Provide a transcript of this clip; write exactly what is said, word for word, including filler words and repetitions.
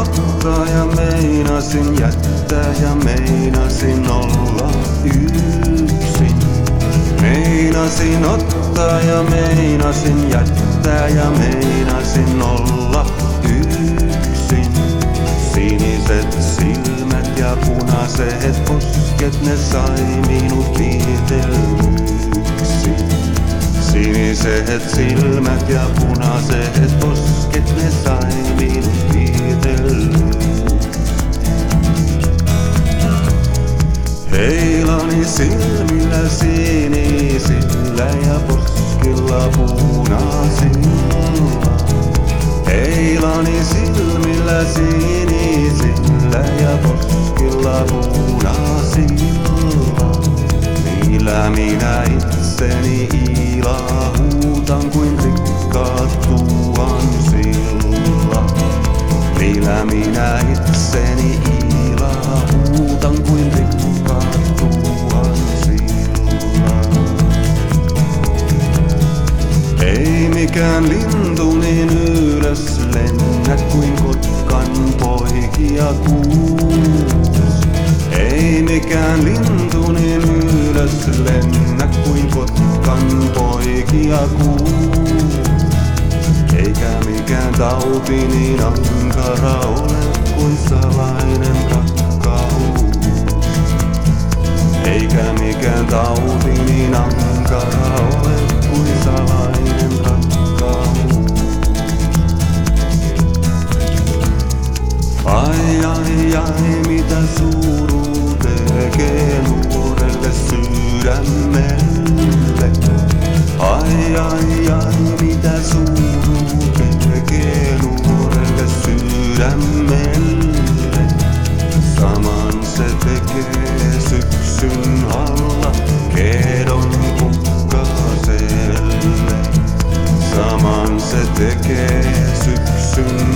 ottaa ja meinasin jättää ja meinasin olla yksin. Meinasin ottaa ja meinasin jättää ja meinasin olla yksin. Siniset silmät ja punaiset posket, ne sai minut viihdellyksi. Siniset silmät ja punaiset posket, ne sai minut viihdellyksi. Heilani silmillä sinisillä ja poskilla punaisilla. Heilani silmillä sinisillä ja poskilla punaisilla. Niillä minä itseni ilahuutan kuin rikkaat tuhansilla. Niillä minä itseni ilahuutan kuin rikkaat tuhansilla. Ei mikään lintu niin ylös lennä kuin kotkan poikia kuus. Ei mikään lintu niin ylös lennä kuin kotkan poikia kuus. Eikä mikään tauti niin ankara ole kuin salainen rakkaus. Eikä mikään tauti niin ankara ole kuin salainen rakkaus. Ai ai ai mitä suru tekee nuorelle sydämelle. Ai ai ai mitä suru tekee nuorelle sydämelle. Saman se tekee syksyn alla kedon kukkaselle. Saman se tekee syksyn